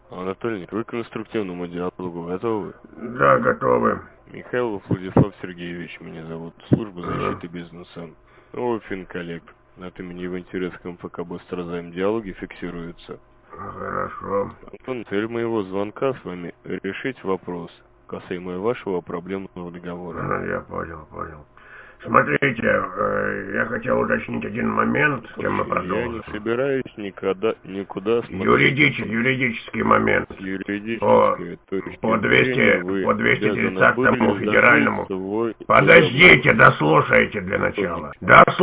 Анатолий, вы к конструктивному диалогу готовы? Да, готовы. Михайлов Владислав Сергеевич меня зовут. Служба защиты бизнеса. Финколлект. От имени в интересном ФК Быстрозайм диалоги фиксируются. Хорошо. Антон, цель моего звонка с вами решить вопрос, касаемо вашего проблемного договора. Я понял. Смотрите, я хотел уточнить один момент, с чем мы продолжим. Я не собираюсь никуда Юридический момент. Юридический, то есть по 230-му федеральному. Подождите, дослушайте для начала.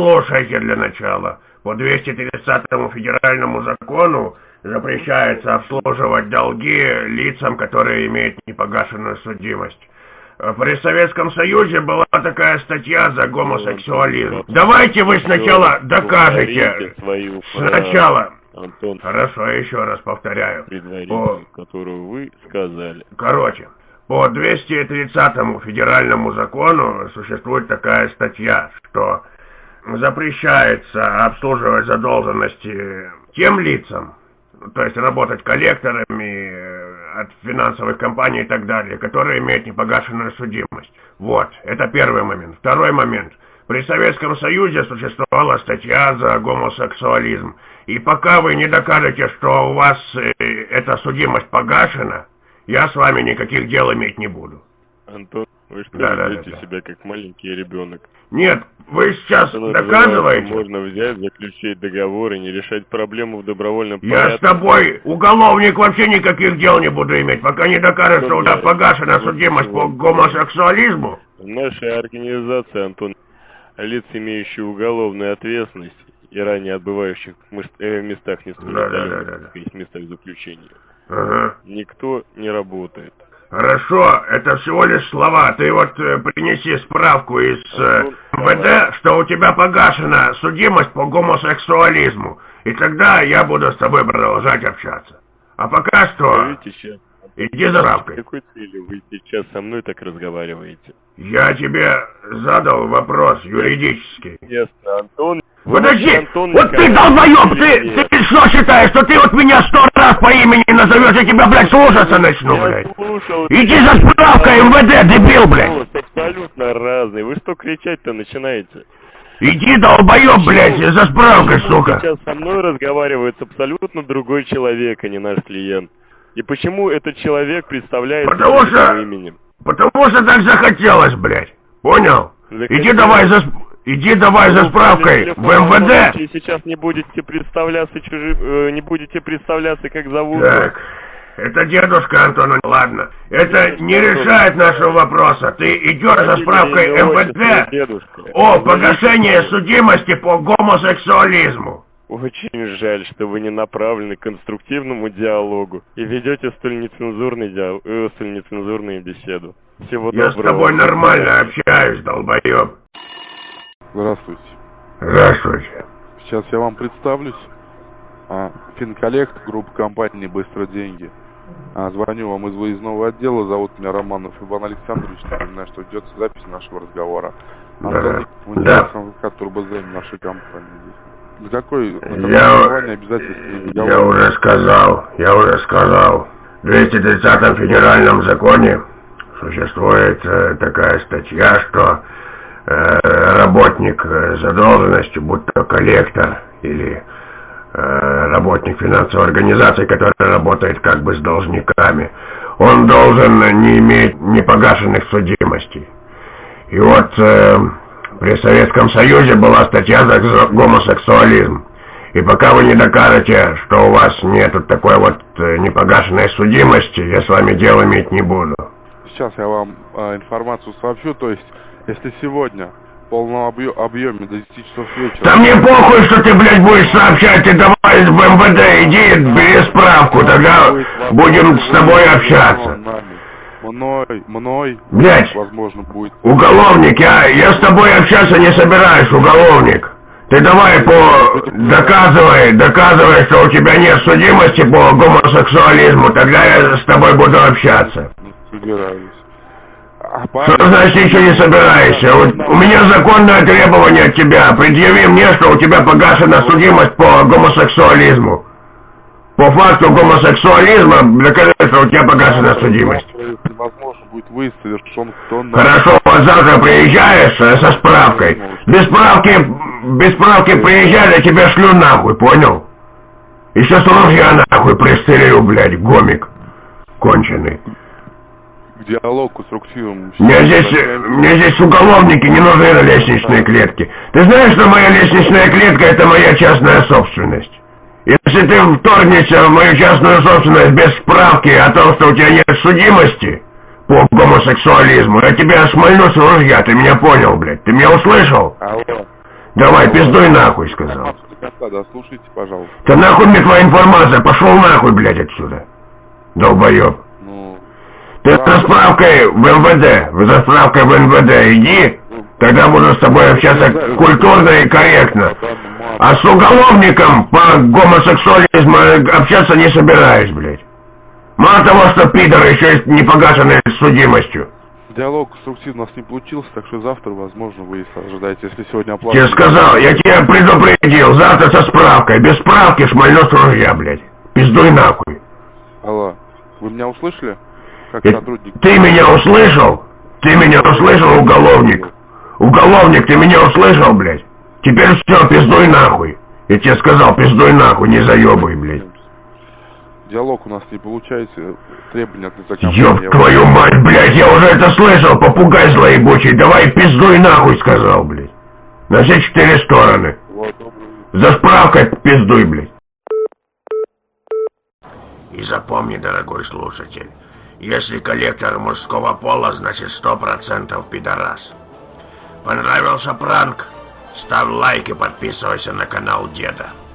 По 230-му федеральному закону запрещается обслуживать долги лицам, которые имеют непогашенную судимость. При Советском Союзе была такая статья за гомосексуализм. Давайте вы сначала докажете. Сначала. Антон, хорошо, еще раз повторяю. Которую вы сказали. Короче, по 230-му федеральному закону существует такая статья, что запрещается обслуживать задолженности тем лицам, то есть работать коллекторами от финансовых компаний и так далее, которые имеют непогашенную судимость. Вот, это первый момент. Второй момент. При Советском Союзе существовала статья за гомосексуализм. И пока вы не докажете, что у вас эта судимость погашена, я с вами никаких дел иметь не буду. Антон, вы что, ведете себя как маленький ребенок? Нет, вы сейчас доказываете. Можно взять, заключить договор и не решать проблему в добровольном порядке. Я с тобой, уголовник, вообще никаких дел не буду иметь, пока не докажешь, что у тебя погашена судимость по гомосексуализму. В нашей организации, Антон, лиц, имеющих уголовную ответственность и ранее отбывающих в местах местах заключения, никто не работает. Хорошо, это всего лишь слова. Ты вот принеси справку из МВД, что у тебя погашена судимость по гомосексуализму. И тогда я буду с тобой продолжать общаться. А пока что, иди за справкой. С какой целью вы сейчас со мной так разговариваете? Я тебе задал вопрос юридический. Ясно, Антон. Подожди, вот ты долбоёб, ты что считаешь, что ты вот меня 100 раз по имени назовешь, я тебя, блядь, слушаться начну, блядь? Иди за справкой, МВД, дебил, блядь! Абсолютно разные, вы что кричать-то начинаете? Иди, долбоёб, блядь, за справкой, сука! Сейчас со мной разговаривает абсолютно другой человек, а не наш клиент. И почему этот человек представляет своим именем? Потому что так захотелось, блядь, понял? Иди давай за справкой в МВД. Сейчас не будете представляться как зовут. Так, это дедушка, Антон, ладно. Это не решает нашего вопроса. Ты идешь за справкой МВД о погашении судимости по гомосексуализму. Очень жаль, что вы не направлены к конструктивному диалогу и ведете столь нецензурную беседу. Всего доброго. Я с тобой нормально общаюсь, долбоёб. Здравствуйте. Здравствуйте. Сейчас я вам представлюсь. Финколлект, группа компании «Быстро деньги». Звоню вам из выездного отдела. Зовут меня Романов Иван Александрович. Напоминаю, что ведется запись нашего разговора. Антон, адвокат Турбозайм нашей компании. На какой основании обязательства договора? Я уже сказал. В 230-м федеральном законе существует такая статья, что работник задолженностью, будь то коллектор или работник финансовой организации, которая работает как бы с должниками, он должен не иметь непогашенных судимостей. И вот при Советском Союзе была статья за гомосексуализм. И пока вы не докажете, что у вас нету такой вот непогашенной судимости, я с вами дело иметь не буду. Сейчас я вам информацию сообщу, то есть, если сегодня в полном объеме до 10 часов вечера... Да мне похуй, что ты, блядь, будешь сообщать, ты давай в МВД, иди, бери справку, тогда будем с тобой общаться. Мной, блядь, возможно, будет... Уголовник, я с тобой общаться не собираюсь, уголовник. Ты давай доказывай, что у тебя нет судимости по гомосексуализму, тогда я с тобой буду общаться. Не собираюсь. Что значит ничего не собираешься? Вот у меня законное требование от тебя. Предъяви мне, что у тебя погашена судимость по гомосексуализму. По факту гомосексуализма доказательства у тебя погашена судимость. Невозможно будет выяснить, совершен кто на... Хорошо, вот завтра приезжаешь со справкой. Без справки приезжай, я тебя шлю нахуй, понял? Еще с ружья нахуй пристрелю, блядь, гомик. Конченый. К диалогу конструктивному. Мне здесь уголовники не нужны на лестничной клетке. Ты знаешь, что моя лестничная клетка — это моя частная собственность? Если ты вторгнешься в мою частную собственность без справки о том, что у тебя нет судимости по гомосексуализму, я тебя шмальну с ружья, ты меня понял, блядь? Ты меня услышал? Алло. Давай, пиздуй нахуй, сказал. Да, слушайте, пожалуйста. Да нахуй мне твоя информация, пошел нахуй, блядь, отсюда. Долбоеб. Ну... Ты за справкой в МВД, за справкой в МВД иди, тогда буду с тобой общаться культурно и корректно. А с уголовником по гомосексуализму общаться не собираюсь, блядь. Мало того, что пидор, еще и не погашенный судимостью. Диалог конструктивно у нас не получился, так что завтра, возможно, вы ожидаете, если сегодня оплатите... Я сказал, я тебя предупредил, завтра со справкой. Без справки шмальну с ружья, блядь. Пиздуй нахуй. Алло, вы меня услышали? Как И сотрудник? ты меня услышал? Ты меня услышал, уголовник? Уголовник, ты меня услышал, блядь? Теперь все, пиздуй нахуй. Я тебе сказал, пиздуй нахуй, не заебай, блядь. Диалог у нас не получается, требования от лица Ёб твою мать, блядь, я уже это слышал, попугай злоебучий. Давай пиздуй нахуй, сказал, блядь. На все 4 стороны. Вот, За справкой пиздуй, блядь. И запомни, дорогой слушатель, если коллектор мужского пола, значит 100% пидорас. Понравился пранк? Ставь лайк и подписывайся на канал Деда.